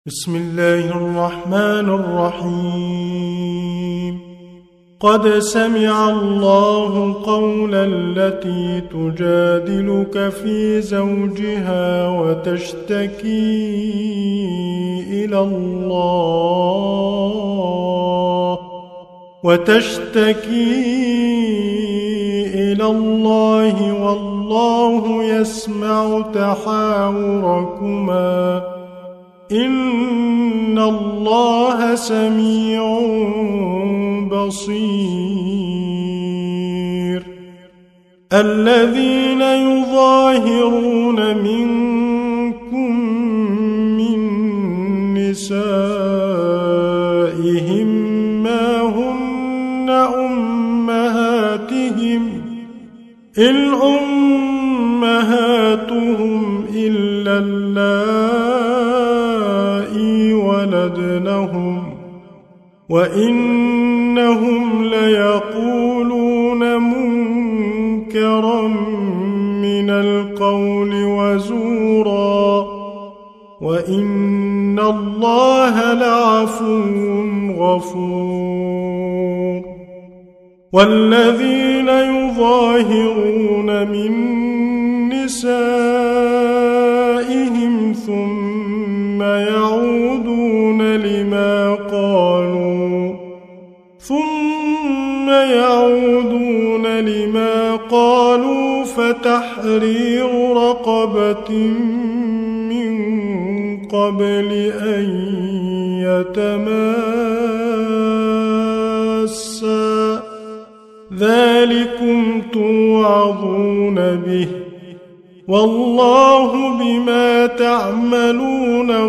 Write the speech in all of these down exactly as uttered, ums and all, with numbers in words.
بسم الله الرحمن الرحيم قد سمع الله قولا التي تجادلك في زوجها وتشتكي إلى الله وتشتكي إلى الله والله يسمع تحاوركما إن الله سميع بصير الذين يظاهرون منكم من نسائهم ما هن أمهاتهم إن أمهاتهم إلا اللائي ولدنهم وإنهم ليقولون منكرا من القول وزورا وإن الله لعفو غفور والذين يظاهرون من نسائهم ثم يعودون لما قالوا ثم يعودون لما قالوا فتحرير رقبة من قبل أن يتماسا ذلكم توعظون به والله بما تعملون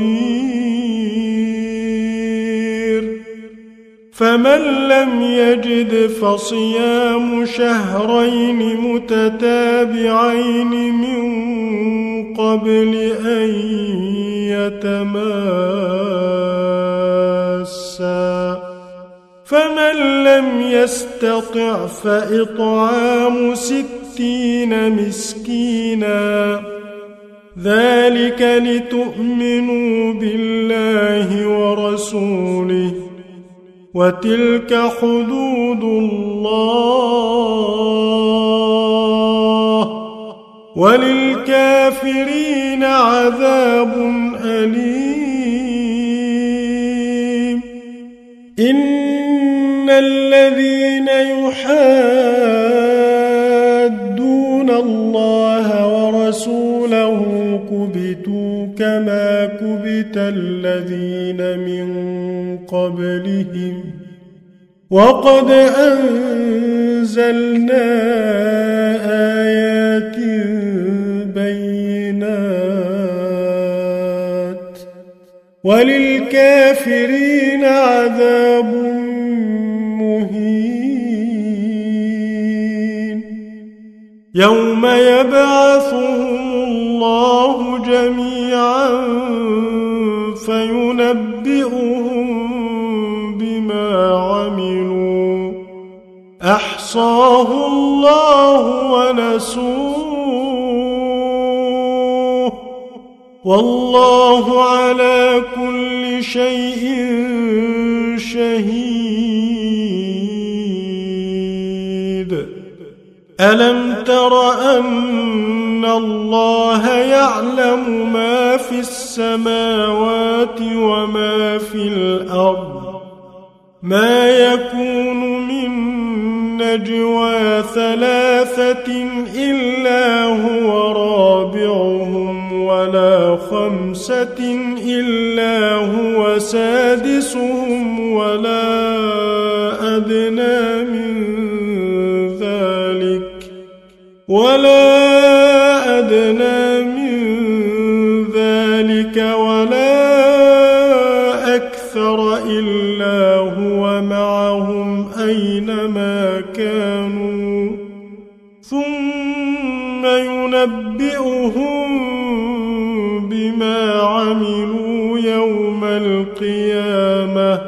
خبير فمن لم يجد فصيام شهرين متتابعين من قبل أن يتماسا فمن لم يستطع فإطعام ستين مسكينا ذلك لتؤمنوا بالله ورسوله وتلك حدود الله وللكافرين عذاب أليم إن الذين يحادون الله ورسوله كبتوا كما كبت الذين من قبلهم وقد أنزلنا آيات بينات وللكافرين عذاب مهين يوم يبعثهم الله جميعا فينبئهم بما عملوا أحصاه الله ونسوه والله على كل شيء شهيد ألم تر أن الله يعلم ما في السماوات وما في الأرض ما يكون من نجوى ثلاثة إلا هو رابعهم ولا خمسة إلا هو سادسهم ولا أدنى من ذلك ولا أدنى من ذلك ولا أكثر إلا هو معهم أينما كانوا ثم ينبئهم بما عملوا يوم القيامة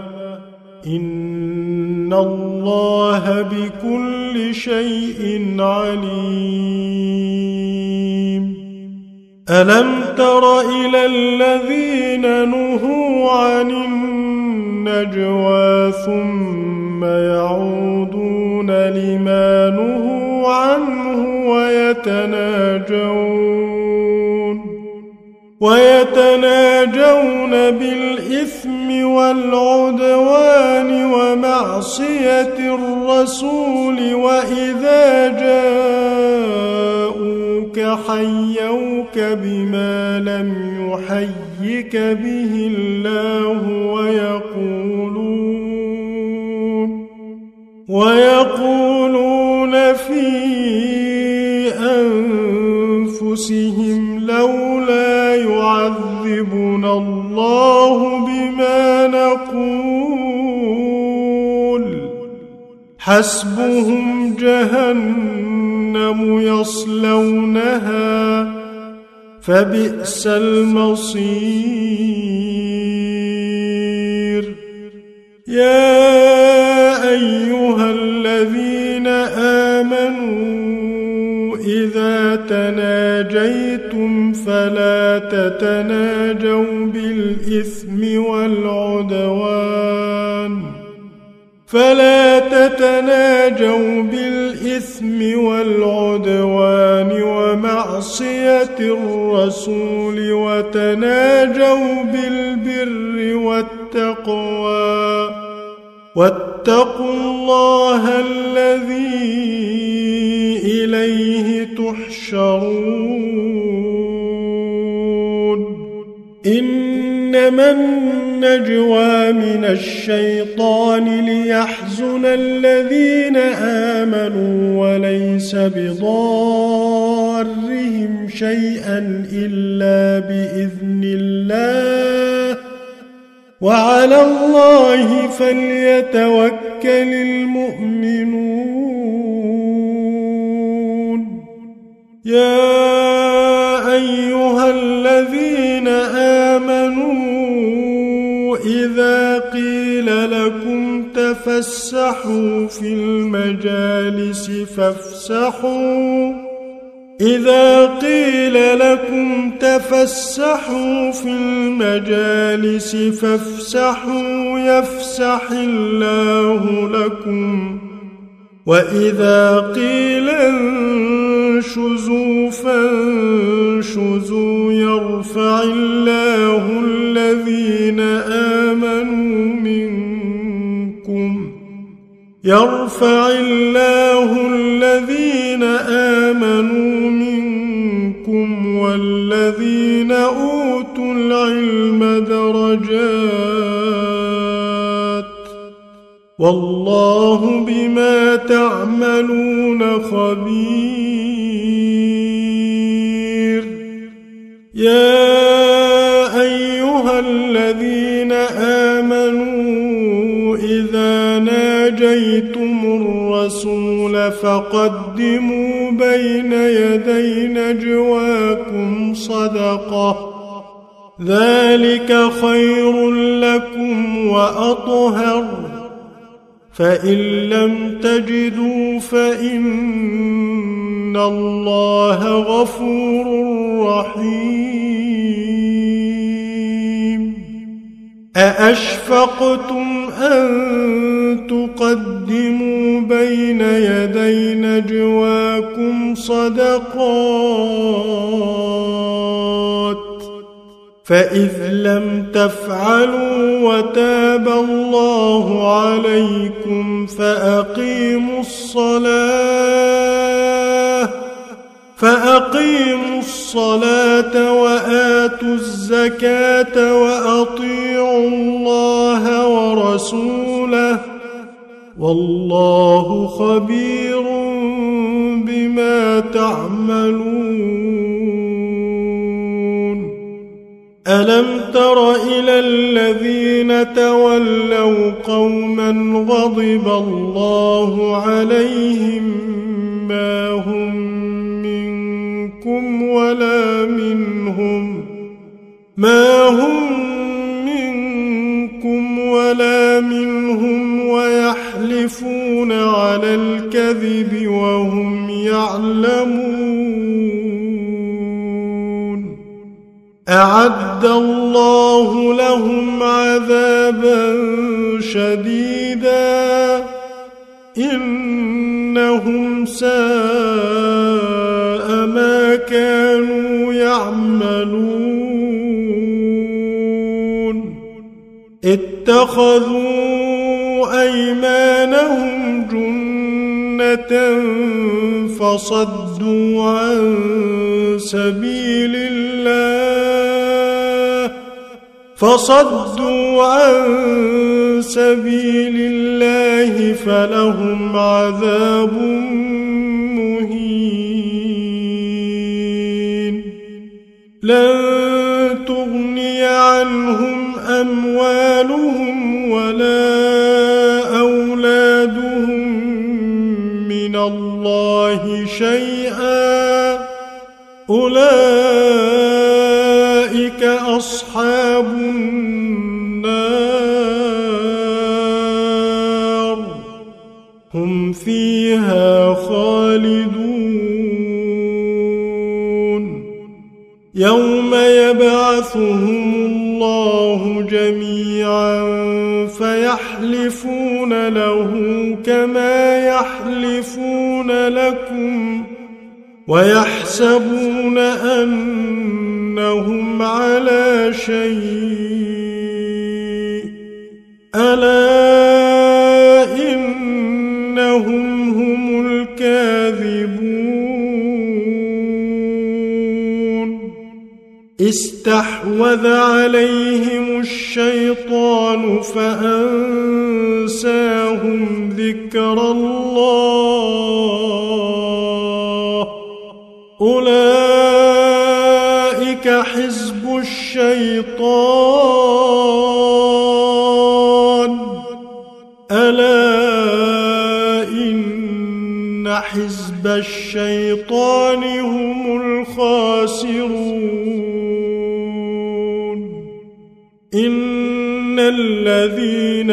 إن الله بكل شيء عليم ألم تر إلى الذين نهوا عن النجوى ثم يعودون لما نهوا عنه ويتناجون ويتناجون بالإثم والعدوان ومعصية الرسول وإذا جاءوك حيوك بما لم يحيك به الله ويقولون ويقولون في أنفسهم لولا يعذبنا الله بما نقول حسبهم جهنم يصلونها فبئس المصير يا أيها الذين آمنوا إذا تناجيتم فلا تتناجوا بالإثم والعدوان فلا تتناجوا بالإثم والعدوان ومعصية الرسول وتناجوا بالبر والتقوى واتقوا الله الذي إليه تحشرون إنما النجوى من الشيطان ليحزن الذين آمنوا وليس بضارهم شيئا إلا بإذن الله وعلى الله فليتوكل المؤمنون يا أيها الذين آمنوا إذا قيل لكم تفسحوا في المجالس فافسحوا إذا قيل لكم تفسحوا في المجالس فافسحوا يفسح الله لكم وإذا قيل انشزوا فانشزوا يرفع الله الذين آمنوا منكم يرفع الله الذين آمنوا منكم والذين أوتوا العلم درجات والله بما تعملون خبير يا أيها الذين آمنوا إذا ناجيتم الرسول فقدموا بين يدي نجواكم صدقة ذلك خير لكم وأطهر فإن لم تجدوا فإن الله غفور رحيم أأشفقتم أن تقدموا بين يدي نجواكم صدقات فإذ لم تفعلوا وتاب الله عليكم فأقيموا الصلاة فأقيموا الصلاة وآتوا الزكاة وأطيعوا الله ورسوله والله خبير بما تعملون ألم تر إلى الذين تولوا قوما غضب الله عليهم ما هم منكم ولا منهم ما هم منكم ولا منهم ويحلفون على الكذب وهم يعلمون أعد الله لهم عذابا شديدا إنهم ساء ما كانوا يعملون اتخذوا أيمانهم جنة فصدوا عن سبيل الله فصدوا عن سبيل الله فلهم عذاب مهين لن تغني عنهم أموالهم ولا أولادهم من الله شيئا أولئك أصحاب النار هم فيها خالدون يوم يبعثهم الله جميعا فيحلفون له كما يحلفون لكم ويحسبون أنهم على شيء ألا إنهم هم الكاذبون استحوذ عليهم الشيطان فأنساهم ذكر الله أولئك حزب الشيطان ألا إن حزب الشيطان هم الخاسرون إن الذين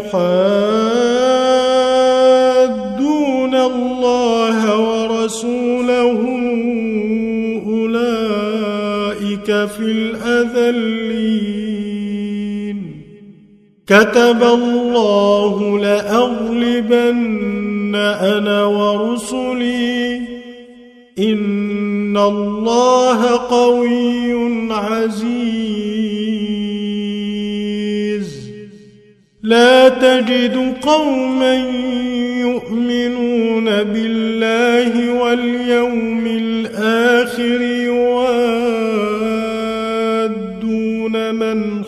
يحادون الله ورسوله أولئك في الأذلين كتب الله لأغلبن أنا ورسلي إن الله قوي عزيز لا تجد قوما يؤمنون بالله واليوم الآخر يوادون من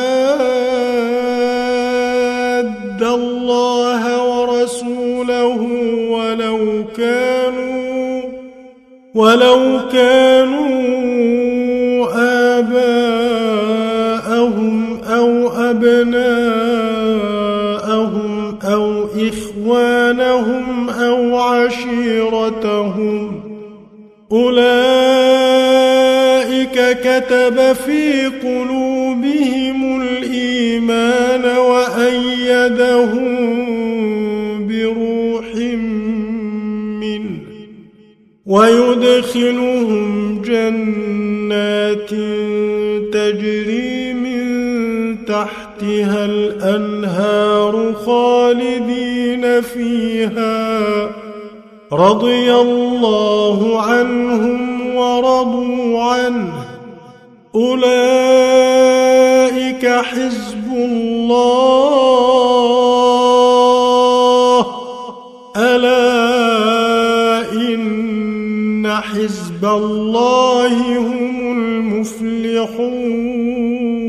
حاد الله ورسوله ولو كانوا ولو كانوا آباءهم أو أبناءهم أو إخوانهم أو عشيرتهم أولئك كتب في قلوبهم الإيمان وأيدهم بروح منه ويدخلهم جنات تجري من تحتها الأنهار خالدين فيها رضي الله عنهم ورضوا عنه أولئك حزب الله ألا إن حزب الله هم المفلحون